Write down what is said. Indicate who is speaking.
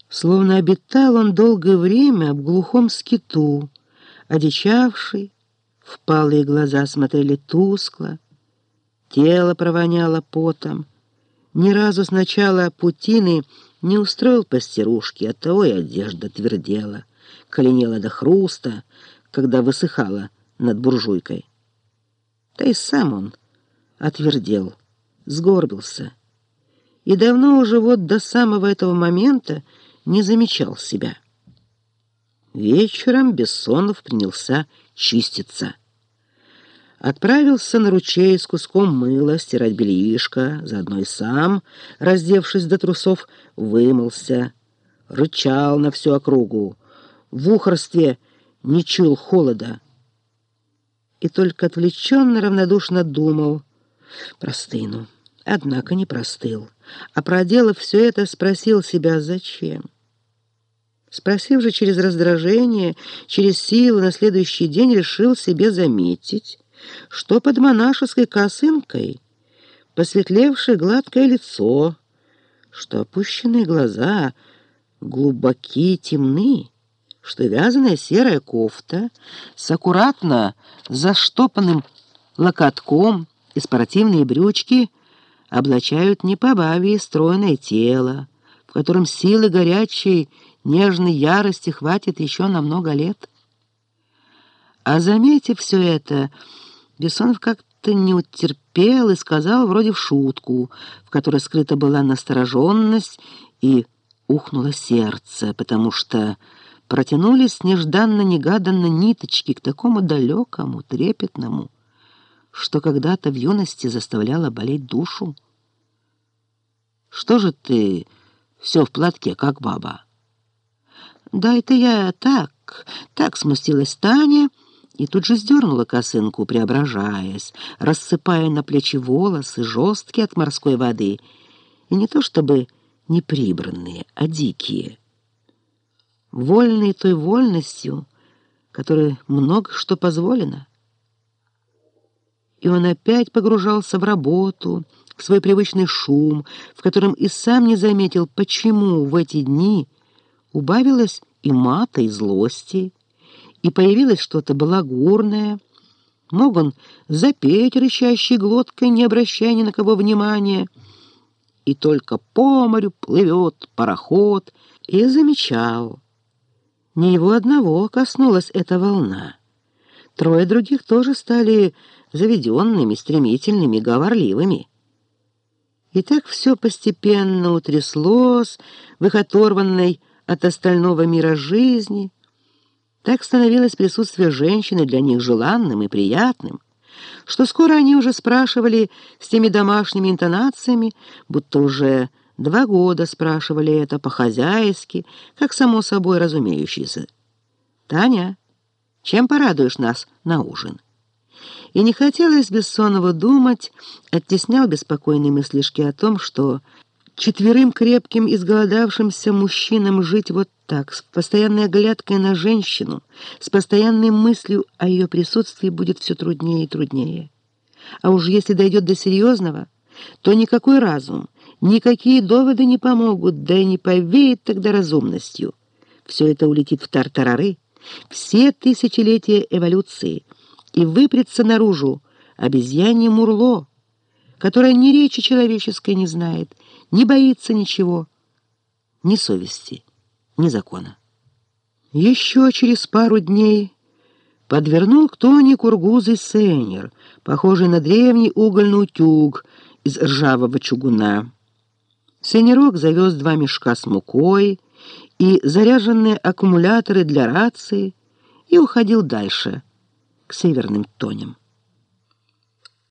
Speaker 1: Словно обитал он долгое время в глухом скиту, одичавший, впалые глаза смотрели тускло, тело провоняло потом. Ни разу с начала путины не устроил постирушки, оттого и одежда твердела, коленела до хруста, когда высыхала над буржуйкой. Да и сам он отвердел, сгорбился, и давно уже вот до самого этого момента не замечал себя. Вечером Бессонов принялся чиститься. Отправился на ручей с куском мыла стирать бельишко, заодно и сам, раздевшись до трусов, вымылся, рычал на всю округу, в ухорстве не чуял холода и только отвлеченно равнодушно думал: простыну. Однако не простыл, а, проделав все это, спросил себя: зачем? Спросив же через раздражение, через силу, на следующий день решил себе заметить, что под монашеской косынкой посветлевшее гладкое лицо, что опущенные глаза глубоки, темны, что вязаная серая кофта с аккуратно заштопанным локотком и спортивные брючки облачают не побавее стройное тело, в котором силы горячей, нежной ярости хватит еще на много лет. А заметив все это, Бессонов как-то не утерпел и сказал вроде в шутку, в которой скрыта была настороженность, и ухнуло сердце, потому что протянулись нежданно-негаданно ниточки к такому далекому, трепетному, что когда-то в юности заставляло болеть душу. «Что же ты все в платке, как баба?» «Да это я так смустилась Таня», и тут же сдернула косынку, преображаясь, рассыпая на плечи волосы, жесткие от морской воды, и не то чтобы неприбранные, а дикие, вольные той вольностью, которой много что позволено. И он опять погружался в работу, в свой привычный шум, в котором и сам не заметил, почему в эти дни убавилось и мата, и злости, и появилось что-то балагурное. Мог он запеть рычащей глоткой, не обращая ни на кого внимания, и только по морю плывет пароход, и замечал. Не его одного коснулась эта волна. Трое других тоже стали заведенными, стремительными, говорливыми. И так все постепенно утряслось в их оторванной от остального мира жизни. Так становилось присутствие женщины для них желанным и приятным, что скоро они уже спрашивали с теми домашними интонациями, будто уже 2 года спрашивали это по-хозяйски, как само собой разумеющееся: «Таня, чем порадуешь нас на ужин?» И не хотелось Бессонову думать, оттеснял беспокойные мыслишки о том, что 4 крепким изголодавшимся мужчинам жить вот так, с постоянной оглядкой на женщину, с постоянной мыслью о ее присутствии будет все труднее и труднее. А уж если дойдет до серьезного, то никакой разум, никакие доводы не помогут, да и не повеет тогда разумностью. Все это улетит в тартарары, все тысячелетия эволюции, и выпрется наружу обезьянье мурло, которое ни речи человеческой не знает, не боится ничего, ни совести, ни закона. Еще через пару дней подвернул к Тоне кургузый сейнер, похожий на древний угольный утюг из ржавого чугуна. Сейнерок завез 2 мешка с мукой и заряженные аккумуляторы для рации и уходил дальше, к северным тоням.